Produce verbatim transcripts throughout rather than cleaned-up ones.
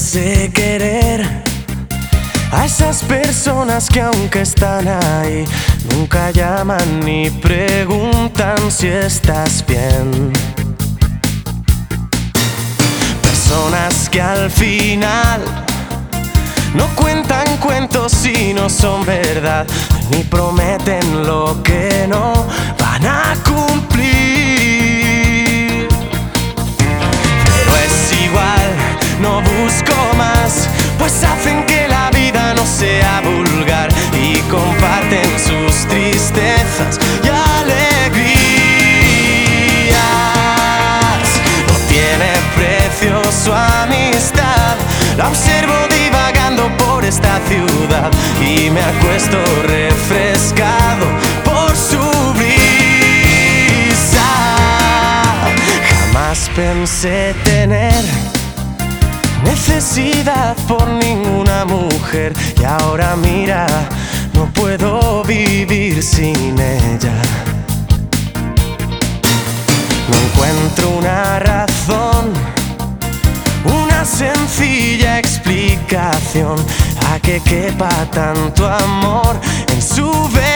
sé querer a esas personas que aunque están ahí nunca llaman ni preguntan si estás bien. Personas que al final no cuentan cuentos y no son verdad, ni prometen lo que no van a cumplir. Pero es igual, no busco más, pues hacen que la vida no sea vulgar y comparten sus tristezas y alegrías. No tiene precio su amistad, la observo divagando por esta ciudad y me acuesto refrescado por su brisa. Jamás pensé tener necesidad por ninguna mujer y ahora mira, no puedo vivir sin ella. No encuentro una razón, una sencilla explicación a que quepa tanto amor en su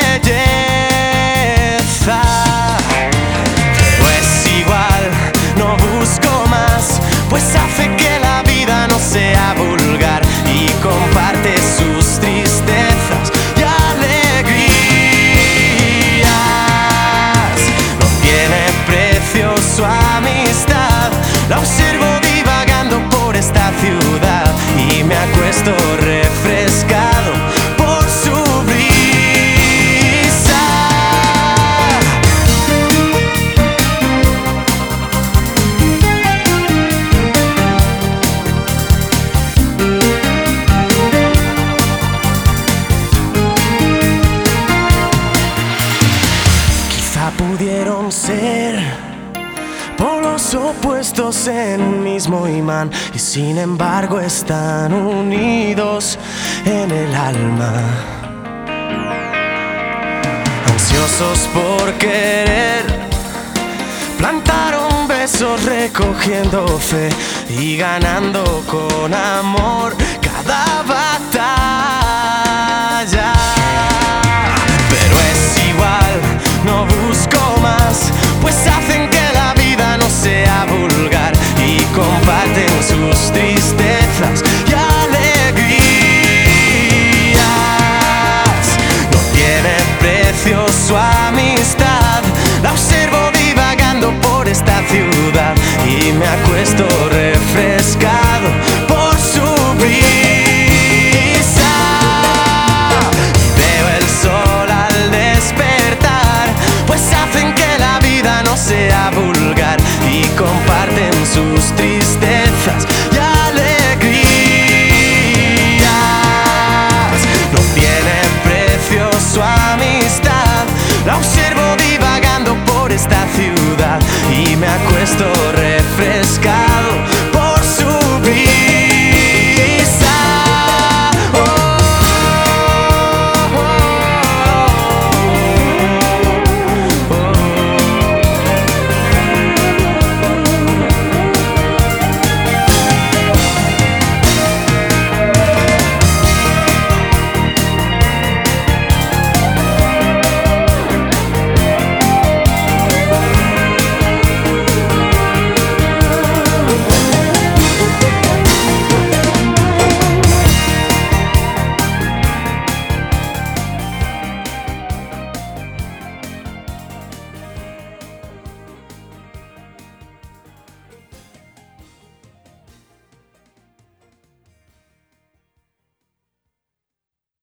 belleza. Pero es igual, no busco más, pues hace que la vida no sea vulgar y comparte sus tristezas y alegrías. No tiene precio su amistad, la observo divagando por esta ciudad y me acuesto refrescado por su brisa. Quizá pudieron ser polos opuestos en un mismo imán y sin embargo están unidos en el alma. Ansiosos por querer, plantaron besos recogiendo fe y ganando con amor cada batalla. Pero es igual, no busco más, pues hacen que la vida no sea vulgar y comparten sus tristezas y alegrías. No tiene precio su amistad, la observo divagando por esta ciudad y me acuesto refrescado por su brisa.